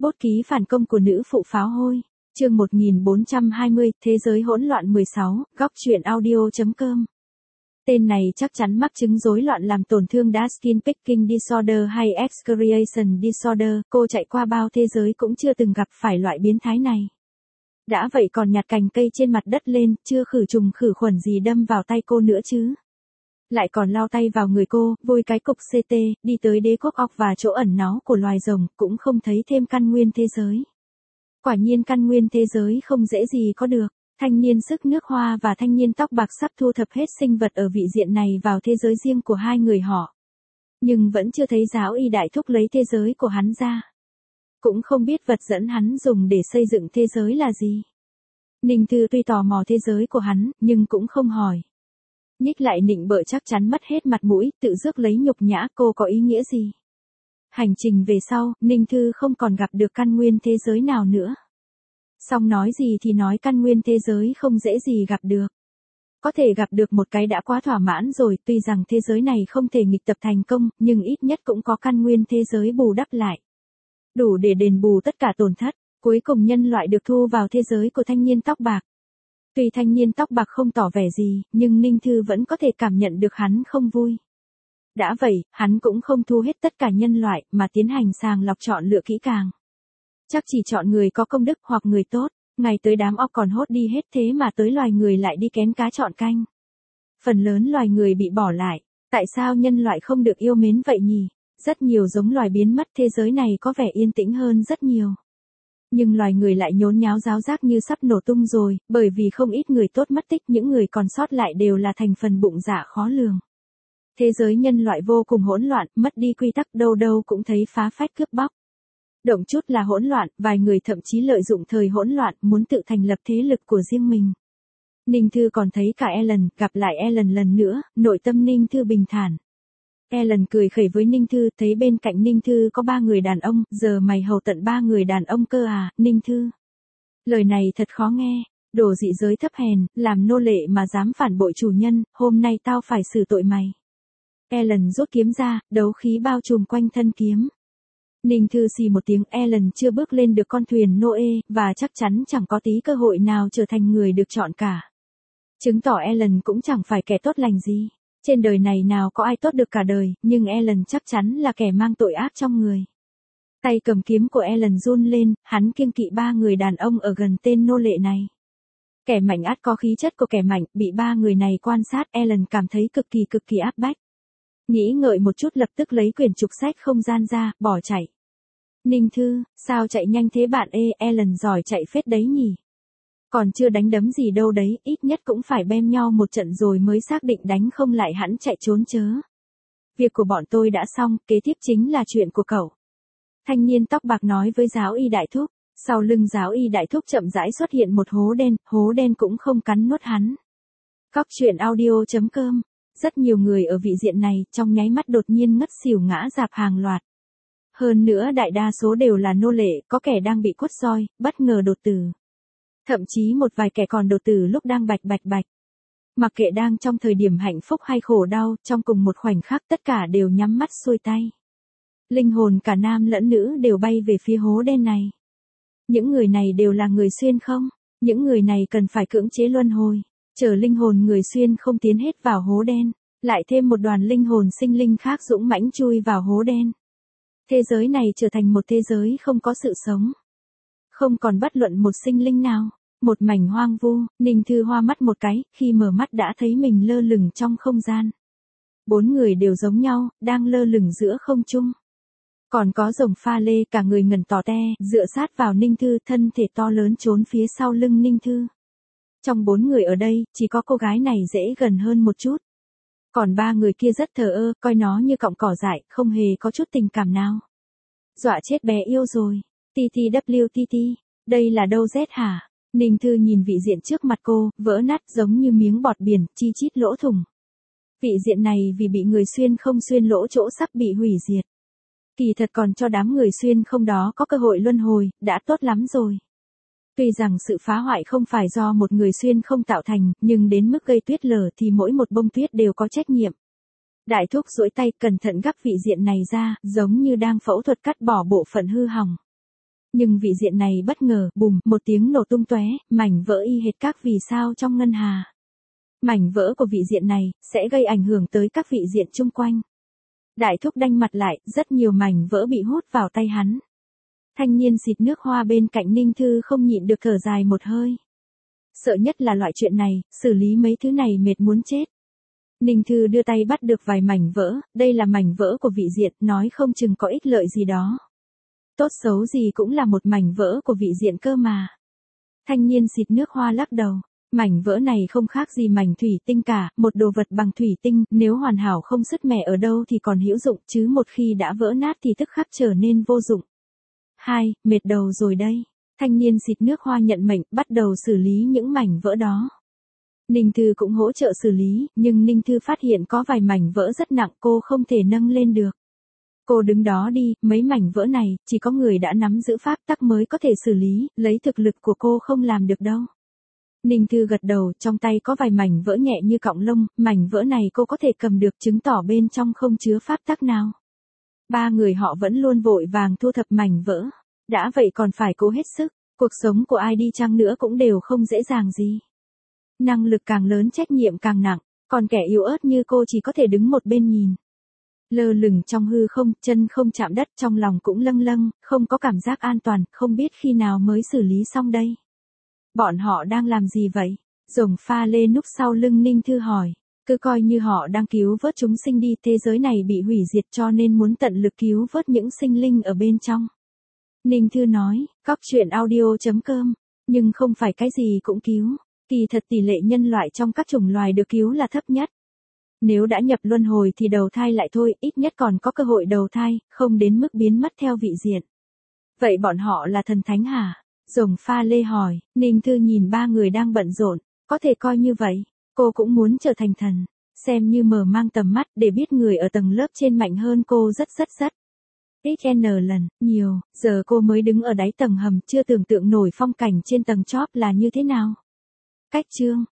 Bút ký phản công của nữ phụ pháo hôi. Chương 1420, Thế giới hỗn loạn 16, góc truyện audio.com. Tên này chắc chắn mắc chứng rối loạn làm tổn thương Dark Skin Picking Disorder hay Excoriation Disorder, cô chạy qua bao thế giới cũng chưa từng gặp phải loại biến thái này. Đã vậy còn nhặt cành cây trên mặt đất lên, chưa khử trùng khử khuẩn gì đâm vào tay cô nữa chứ. Lại còn lao tay vào người cô, vôi cái cục CT, đi tới đế quốc ọc và chỗ ẩn náu của loài rồng, cũng không thấy thêm căn nguyên thế giới. Quả nhiên căn nguyên thế giới không dễ gì có được. Thanh niên sức nước hoa và thanh niên tóc bạc sắp thu thập hết sinh vật ở vị diện này vào thế giới riêng của hai người họ. Nhưng vẫn chưa thấy giáo y đại thúc lấy thế giới của hắn ra. Cũng không biết vật dẫn hắn dùng để xây dựng thế giới là gì. Ninh Thư tuy tò mò thế giới của hắn, nhưng cũng không hỏi. Nhích lại nịnh bợ chắc chắn mất hết mặt mũi, tự rước lấy nhục nhã, cô có ý nghĩa gì? Hành trình về sau, Ninh Thư không còn gặp được căn nguyên thế giới nào nữa. Xong nói gì thì nói, căn nguyên thế giới không dễ gì gặp được. Có thể gặp được một cái đã quá thỏa mãn rồi, tuy rằng thế giới này không thể nghịch tập thành công, nhưng ít nhất cũng có căn nguyên thế giới bù đắp lại. Đủ để đền bù tất cả tổn thất, cuối cùng nhân loại được thu vào thế giới của thanh niên tóc bạc. Tuy thanh niên tóc bạc không tỏ vẻ gì, nhưng Ninh Thư vẫn có thể cảm nhận được hắn không vui. Đã vậy, hắn cũng không thu hết tất cả nhân loại, mà tiến hành sàng lọc chọn lựa kỹ càng. Chắc chỉ chọn người có công đức hoặc người tốt, ngày tới đám ọc còn hốt đi hết, thế mà tới loài người lại đi kén cá chọn canh. Phần lớn loài người bị bỏ lại, tại sao nhân loại không được yêu mến vậy nhỉ? Rất nhiều giống loài biến mất, thế giới này có vẻ yên tĩnh hơn rất nhiều. Nhưng loài người lại nhốn nháo ráo rác như sắp nổ tung rồi, bởi vì không ít người tốt mất tích, những người còn sót lại đều là thành phần bụng dạ khó lường. Thế giới nhân loại vô cùng hỗn loạn, mất đi quy tắc, đâu đâu cũng thấy phá phách cướp bóc. Động chút là hỗn loạn, vài người thậm chí lợi dụng thời hỗn loạn, muốn tự thành lập thế lực của riêng mình. Ninh Thư còn thấy cả Ellen, gặp lại Ellen lần nữa, nội tâm Ninh Thư bình thản. Ellen cười khẩy với Ninh Thư, thấy bên cạnh Ninh Thư có 3 người đàn ông, giờ mày hầu tận 3 người đàn ông cơ à, Ninh Thư. Lời này thật khó nghe, đồ dị giới thấp hèn, làm nô lệ mà dám phản bội chủ nhân, hôm nay tao phải xử tội mày. Ellen rút kiếm ra, đấu khí bao trùm quanh thân kiếm. Ninh Thư xì một tiếng, Ellen chưa bước lên được con thuyền Noe, và chắc chắn chẳng có tí cơ hội nào trở thành người được chọn cả. Chứng tỏ Ellen cũng chẳng phải kẻ tốt lành gì. Trên đời này nào có ai tốt được cả đời, nhưng Ellen chắc chắn là kẻ mang tội ác trong người. Tay cầm kiếm của Ellen run lên, hắn kiêng kỵ 3 người đàn ông ở gần tên nô lệ này. Kẻ mạnh ắt có khí chất của kẻ mạnh, bị 3 người này quan sát, Ellen cảm thấy cực kỳ áp bách. Nghĩ ngợi một chút lập tức lấy quyển trục sách không gian ra, bỏ chạy. Ninh Thư, sao chạy nhanh thế bạn ê, Ellen giỏi chạy phết đấy nhỉ. Còn chưa đánh đấm gì đâu đấy, ít nhất cũng phải bem nhau một trận rồi mới xác định đánh không lại hẳn chạy trốn chớ. Việc của bọn tôi đã xong, kế tiếp chính là chuyện của cậu. Thanh niên tóc bạc nói với giáo y đại thúc, sau lưng giáo y đại thúc chậm rãi xuất hiện một hố đen cũng không cắn nuốt hắn. Góc truyện audio.com. Rất nhiều người ở vị diện này, trong nháy mắt đột nhiên ngất xỉu ngã rạp hàng loạt. Hơn nữa đại đa số đều là nô lệ, có kẻ đang bị quất roi, bất ngờ đột tử. Thậm chí một vài kẻ còn đột tử lúc đang bạch. Mặc kệ đang trong thời điểm hạnh phúc hay khổ đau, trong cùng một khoảnh khắc tất cả đều nhắm mắt xuôi tay. Linh hồn cả nam lẫn nữ đều bay về phía hố đen này. Những người này đều là người xuyên không? Những người này cần phải cưỡng chế luân hồi. Chờ linh hồn người xuyên không tiến hết vào hố đen, lại thêm một đoàn linh hồn sinh linh khác dũng mãnh chui vào hố đen. Thế giới này trở thành một thế giới không có sự sống. Không còn bất luận một sinh linh nào, một mảnh hoang vu. Ninh Thư hoa mắt một cái, khi mở mắt đã thấy mình lơ lửng trong không gian. 4 người đều giống nhau, đang lơ lửng giữa không trung. Còn có rồng pha lê, cả người ngần tò te, dựa sát vào Ninh Thư, thân thể to lớn trốn phía sau lưng Ninh Thư. Trong 4 người ở đây, chỉ có cô gái này dễ gần hơn một chút. Còn 3 người kia rất thờ ơ, coi nó như cọng cỏ dại, không hề có chút tình cảm nào. Dọa chết bé yêu rồi. TTWTT, đây là đâu Z hả? Ninh Thư nhìn vị diện trước mặt cô, vỡ nát giống như miếng bọt biển, chi chít lỗ thủng. Vị diện này vì bị người xuyên không xuyên lỗ chỗ sắp bị hủy diệt. Kỳ thật còn cho đám người xuyên không đó có cơ hội luân hồi, đã tốt lắm rồi. Tuy rằng sự phá hoại không phải do một người xuyên không tạo thành, nhưng đến mức gây tuyết lở thì mỗi một bông tuyết đều có trách nhiệm. Đại thúc duỗi tay cẩn thận gắp vị diện này ra, giống như đang phẫu thuật cắt bỏ bộ phận hư hỏng. Nhưng vị diện này bất ngờ, bùm, một tiếng nổ tung tóe, mảnh vỡ y hệt các vì sao trong ngân hà. Mảnh vỡ của vị diện này, sẽ gây ảnh hưởng tới các vị diện chung quanh. Đại thúc đanh mặt lại, rất nhiều mảnh vỡ bị hút vào tay hắn. Thanh niên xịt nước hoa bên cạnh Ninh Thư không nhịn được thở dài một hơi. Sợ nhất là loại chuyện này, xử lý mấy thứ này mệt muốn chết. Ninh Thư đưa tay bắt được vài mảnh vỡ, đây là mảnh vỡ của vị diện, nói không chừng có ích lợi gì đó. Tốt xấu gì cũng là một mảnh vỡ của vị diện cơ mà. Thanh niên xịt nước hoa lắc đầu. Mảnh vỡ này không khác gì mảnh thủy tinh cả, một đồ vật bằng thủy tinh, nếu hoàn hảo không sứt mẻ ở đâu thì còn hữu dụng, chứ một khi đã vỡ nát thì tức khắc trở nên vô dụng. Mệt đầu rồi đây. Thanh niên xịt nước hoa nhận mệnh, bắt đầu xử lý những mảnh vỡ đó. Ninh Thư cũng hỗ trợ xử lý, nhưng Ninh Thư phát hiện có vài mảnh vỡ rất nặng cô không thể nâng lên được. Cô đứng đó đi, mấy mảnh vỡ này, chỉ có người đã nắm giữ pháp tắc mới có thể xử lý, lấy thực lực của cô không làm được đâu. Ninh Thư gật đầu, trong tay có vài mảnh vỡ nhẹ như cọng lông, mảnh vỡ này cô có thể cầm được, chứng tỏ bên trong không chứa pháp tắc nào. Ba người họ vẫn luôn vội vàng thu thập mảnh vỡ. Đã vậy còn phải cố hết sức, cuộc sống của ai đi chăng nữa cũng đều không dễ dàng gì. Năng lực càng lớn trách nhiệm càng nặng, còn kẻ yếu ớt như cô chỉ có thể đứng một bên nhìn. Lơ lửng trong hư không, chân không chạm đất, trong lòng cũng lâng lâng, không có cảm giác an toàn, không biết khi nào mới xử lý xong đây. Bọn họ đang làm gì vậy? Rồng pha lê núp sau lưng Ninh Thư hỏi. Cứ coi như họ đang cứu vớt chúng sinh đi, thế giới này bị hủy diệt cho nên muốn tận lực cứu vớt những sinh linh ở bên trong. Ninh Thư nói, Cóc Truyện Audio.com, nhưng không phải cái gì cũng cứu. Kỳ thật tỷ lệ nhân loại trong các chủng loài được cứu là thấp nhất. Nếu đã nhập luân hồi thì đầu thai lại thôi, ít nhất còn có cơ hội đầu thai, không đến mức biến mất theo vị diện. Vậy bọn họ là thần thánh hả? Rồng pha lê hỏi. Ninh Thư nhìn ba người đang bận rộn, có thể coi như vậy. Cô cũng muốn trở thành thần, xem như mở mang tầm mắt để biết người ở tầng lớp trên mạnh hơn cô rất. XN lần, nhiều, giờ cô mới đứng ở đáy tầng hầm chưa tưởng tượng nổi phong cảnh trên tầng chóp là như thế nào. Cách chương